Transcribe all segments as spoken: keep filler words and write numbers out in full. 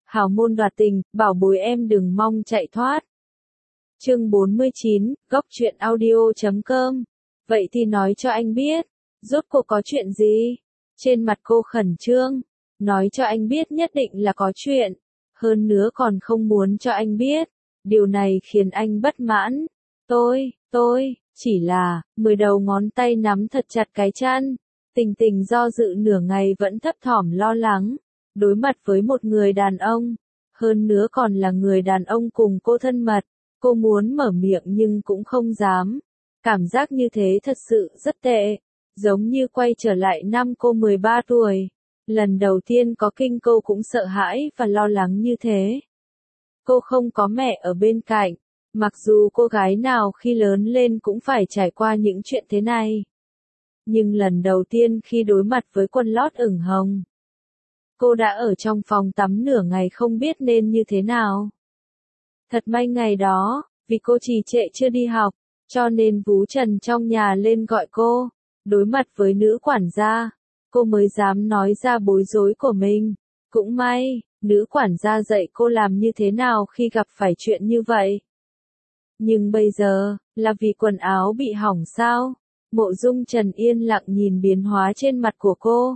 hào môn đoạt tình, bảo bối em đừng mong chạy thoát. Chương bốn mươi chín, góc truyện audio chấm com. Vậy thì nói cho anh biết, rốt cuộc có chuyện gì? Trên mặt cô khẩn trương, nói cho anh biết nhất định là có chuyện, hơn nữa còn không muốn cho anh biết. Điều này khiến anh bất mãn. Tôi, tôi, chỉ là, mười đầu ngón tay nắm thật chặt cái chăn. Tình Tình do dự nửa ngày vẫn thấp thỏm lo lắng. Đối mặt với một người đàn ông, hơn nữa còn là người đàn ông cùng cô thân mật. Cô muốn mở miệng nhưng cũng không dám. Cảm giác như thế thật sự rất tệ. Giống như quay trở lại năm cô mười ba tuổi. Lần đầu tiên có kinh cô cũng sợ hãi và lo lắng như thế. Cô không có mẹ ở bên cạnh. Mặc dù cô gái nào khi lớn lên cũng phải trải qua những chuyện thế này. Nhưng lần đầu tiên khi đối mặt với quần lót ửng hồng, cô đã ở trong phòng tắm nửa ngày không biết nên như thế nào. Thật may ngày đó, vì cô trì trệ chưa đi học, cho nên Vú Trần trong nhà lên gọi cô. Đối mặt với nữ quản gia, cô mới dám nói ra bối rối của mình. Cũng may, nữ quản gia dạy cô làm như thế nào khi gặp phải chuyện như vậy. Nhưng bây giờ, là vì quần áo bị hỏng sao? Mộ Dung Trần yên lặng nhìn biến hóa trên mặt của cô.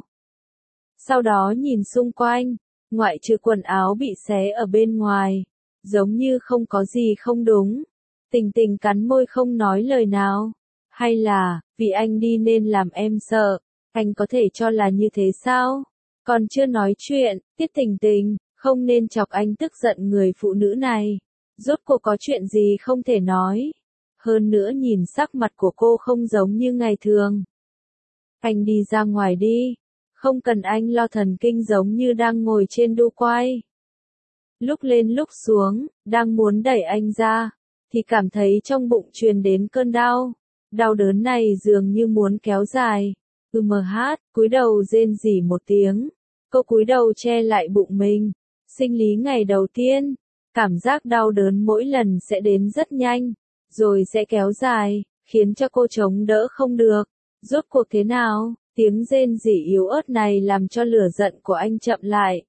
Sau đó nhìn xung quanh, ngoại trừ quần áo bị xé ở bên ngoài, giống như không có gì không đúng. Tình Tình cắn môi không nói lời nào. Hay là, vì anh đi nên làm em sợ, anh có thể cho là như thế sao? Còn chưa nói chuyện, Tiết Tình Tình, không nên chọc anh tức giận người phụ nữ này. Rốt cuộc có chuyện gì không thể nói. Hơn nữa nhìn sắc mặt của cô không giống như ngày thường. Anh đi ra ngoài đi. Không cần anh lo thần kinh giống như đang ngồi trên đu quay. Lúc lên lúc xuống, đang muốn đẩy anh ra, thì cảm thấy trong bụng truyền đến cơn đau. Đau đớn này dường như muốn kéo dài. Ừ mờ hát, cúi đầu rên rỉ một tiếng. Cô cúi đầu che lại bụng mình. Sinh lý ngày đầu tiên, cảm giác đau đớn mỗi lần sẽ đến rất nhanh, rồi sẽ kéo dài, khiến cho cô chống đỡ không được. Rốt cuộc thế nào? Tiếng rên rỉ yếu ớt này làm cho lửa giận của anh chậm lại.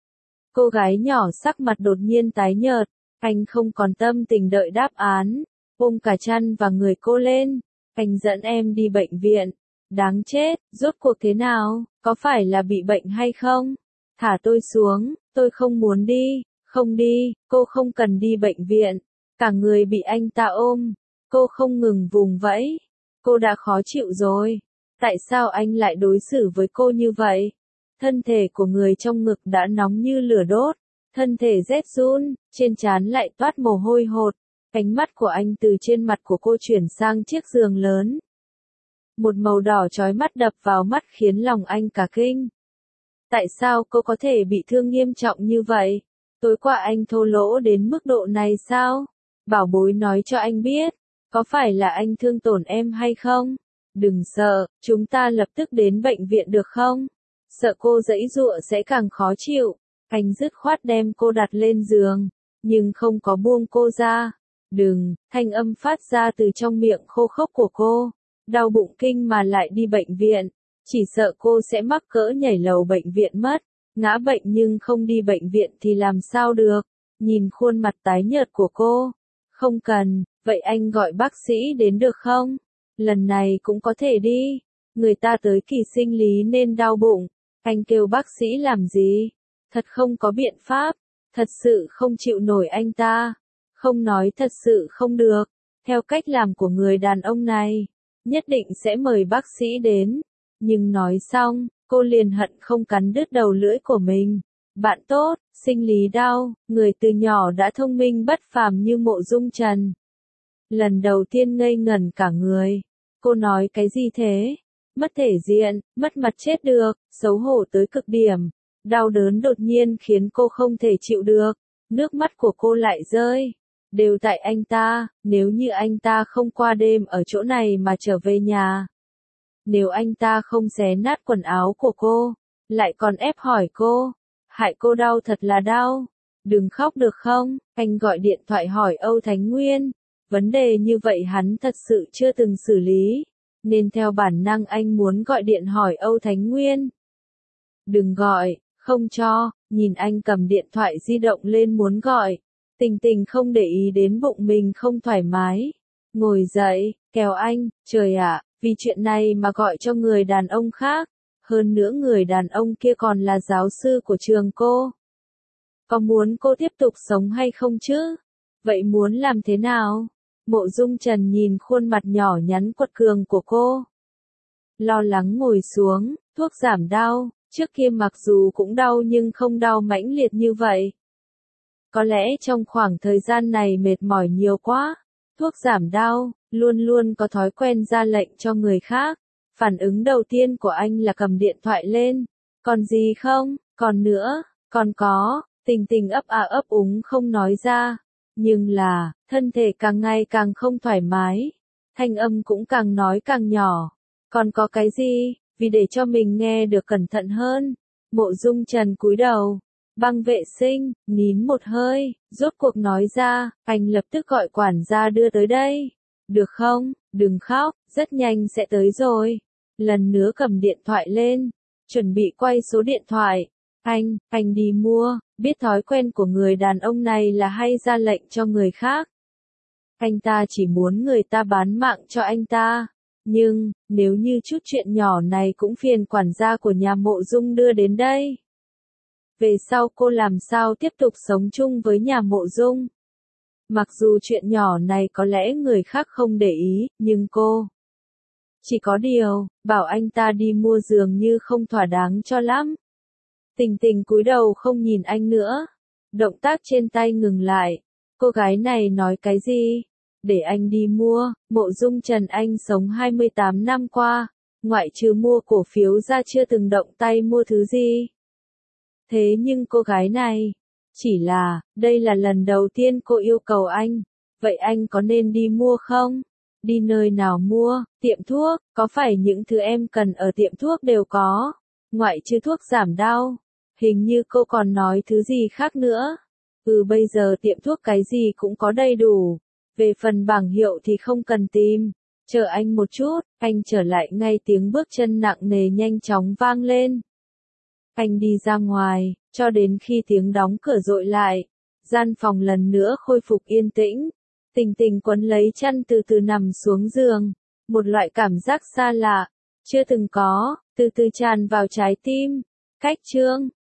Cô gái nhỏ sắc mặt đột nhiên tái nhợt, anh không còn tâm tình đợi đáp án, ôm cả chăn và người cô lên. Anh dẫn em đi bệnh viện. Đáng chết, rốt cuộc thế nào? Có phải là bị bệnh hay không? Thả tôi xuống, tôi không muốn đi. Không đi, cô không cần đi bệnh viện. Cả người bị anh ta ôm. Cô không ngừng vùng vẫy. Cô đã khó chịu rồi. Tại sao anh lại đối xử với cô như vậy? Thân thể của người trong ngực đã nóng như lửa đốt. Thân thể rét run, trên trán lại toát mồ hôi hột. Ánh mắt của anh từ trên mặt của cô chuyển sang chiếc giường lớn. Một màu đỏ chói mắt đập vào mắt khiến lòng anh cả kinh. Tại sao cô có thể bị thương nghiêm trọng như vậy? Tối qua anh thô lỗ đến mức độ này sao? Bảo bối nói cho anh biết, có phải là anh thương tổn em hay không? Đừng sợ, chúng ta lập tức đến bệnh viện được không? Sợ cô giãy giụa sẽ càng khó chịu. Anh dứt khoát đem cô đặt lên giường, nhưng không có buông cô ra. Đừng, thanh âm phát ra từ trong miệng khô khốc của cô. Đau bụng kinh mà lại đi bệnh viện. Chỉ sợ cô sẽ mắc cỡ nhảy lầu bệnh viện mất. Ngã bệnh nhưng không đi bệnh viện thì làm sao được. Nhìn khuôn mặt tái nhợt của cô. Không cần, vậy anh gọi bác sĩ đến được không? Lần này cũng có thể đi. Người ta tới kỳ sinh lý nên đau bụng. Anh kêu bác sĩ làm gì? Thật không có biện pháp. Thật sự không chịu nổi anh ta. Không nói thật sự không được. Theo cách làm của người đàn ông này, nhất định sẽ mời bác sĩ đến. Nhưng nói xong, cô liền hận không cắn đứt đầu lưỡi của mình. Bạn tốt, sinh lý đau, người từ nhỏ đã thông minh bất phàm như Mộ Dung Trần. Lần đầu tiên ngây ngẩn cả người. Cô nói cái gì thế? Mất thể diện, mất mặt chết được, xấu hổ tới cực điểm. Đau đớn đột nhiên khiến cô không thể chịu được. Nước mắt của cô lại rơi. Đều tại anh ta, nếu như anh ta không qua đêm ở chỗ này mà trở về nhà. Nếu anh ta không xé nát quần áo của cô, lại còn ép hỏi cô, hại cô đau thật là đau. Đừng khóc được không? Anh gọi điện thoại hỏi Âu Thánh Nguyên. Vấn đề như vậy hắn thật sự chưa từng xử lý, nên theo bản năng anh muốn gọi điện hỏi Âu Thánh Nguyên. Đừng gọi, Không cho, nhìn anh cầm điện thoại di động lên muốn gọi. Tình Tình không để ý đến bụng mình không thoải mái. Ngồi dậy, kéo anh, trời ạ, vì chuyện này mà gọi cho người đàn ông khác. Hơn nữa người đàn ông kia còn là giáo sư của trường cô. Có muốn cô tiếp tục sống hay không chứ? Vậy muốn làm thế nào? Mộ Dung Trần nhìn khuôn mặt nhỏ nhắn quật cường của cô. Lo lắng ngồi xuống, thuốc giảm đau, trước kia mặc dù cũng đau nhưng không đau mãnh liệt như vậy. Có lẽ trong khoảng thời gian này mệt mỏi nhiều quá, thuốc giảm đau, luôn luôn có thói quen ra lệnh cho người khác. Phản ứng đầu tiên của anh là cầm điện thoại lên. Còn gì không? Còn nữa, còn có, Tình Tình ấp à ấp úng không nói ra. Nhưng là, thân thể càng ngày càng không thoải mái. Thanh âm cũng càng nói càng nhỏ. Còn có cái gì? Vì để cho mình nghe được cẩn thận hơn. Mộ Dung Trần cúi đầu. Băng vệ sinh, nín một hơi, rốt cuộc nói ra, anh lập tức gọi quản gia đưa tới đây. Được không? Đừng khóc, rất nhanh sẽ tới rồi. Lần nữa cầm điện thoại lên, chuẩn bị quay số điện thoại. Anh, anh đi mua, biết thói quen của người đàn ông này là hay ra lệnh cho người khác. Anh ta chỉ muốn người ta bán mạng cho anh ta. Nhưng, nếu như chút chuyện nhỏ này cũng phiền quản gia của nhà Mộ Dung đưa đến đây. Về sau cô làm sao tiếp tục sống chung với nhà Mộ Dung? Mặc dù chuyện nhỏ này có lẽ người khác không để ý, nhưng cô... Chỉ có điều, bảo anh ta đi mua dường như không thỏa đáng cho lắm. Tình Tình cúi đầu không nhìn anh nữa. Động tác trên tay ngừng lại. Cô gái này nói cái gì? Để anh đi mua. Mộ Dung Trần anh sống hai mươi tám năm qua, ngoại trừ mua cổ phiếu ra chưa từng động tay mua thứ gì. Thế nhưng cô gái này, chỉ là, đây là lần đầu tiên cô yêu cầu anh. Vậy anh có nên đi mua không? Đi nơi nào mua? Tiệm thuốc, có phải những thứ em cần ở tiệm thuốc đều có? Ngoại trừ thuốc giảm đau. Hình như cô còn nói thứ gì khác nữa. Ừ, bây giờ tiệm thuốc cái gì cũng có đầy đủ. Về phần bảng hiệu thì không cần tìm. Chờ anh một chút, anh trở lại ngay tiếng bước chân nặng nề nhanh chóng vang lên. Anh đi ra ngoài, cho đến khi tiếng đóng cửa dội lại. Gian phòng lần nữa khôi phục yên tĩnh. Tình Tình quấn lấy chăn từ từ nằm xuống giường. Một loại cảm giác xa lạ, chưa từng có, từ từ tràn vào trái tim. Cách chương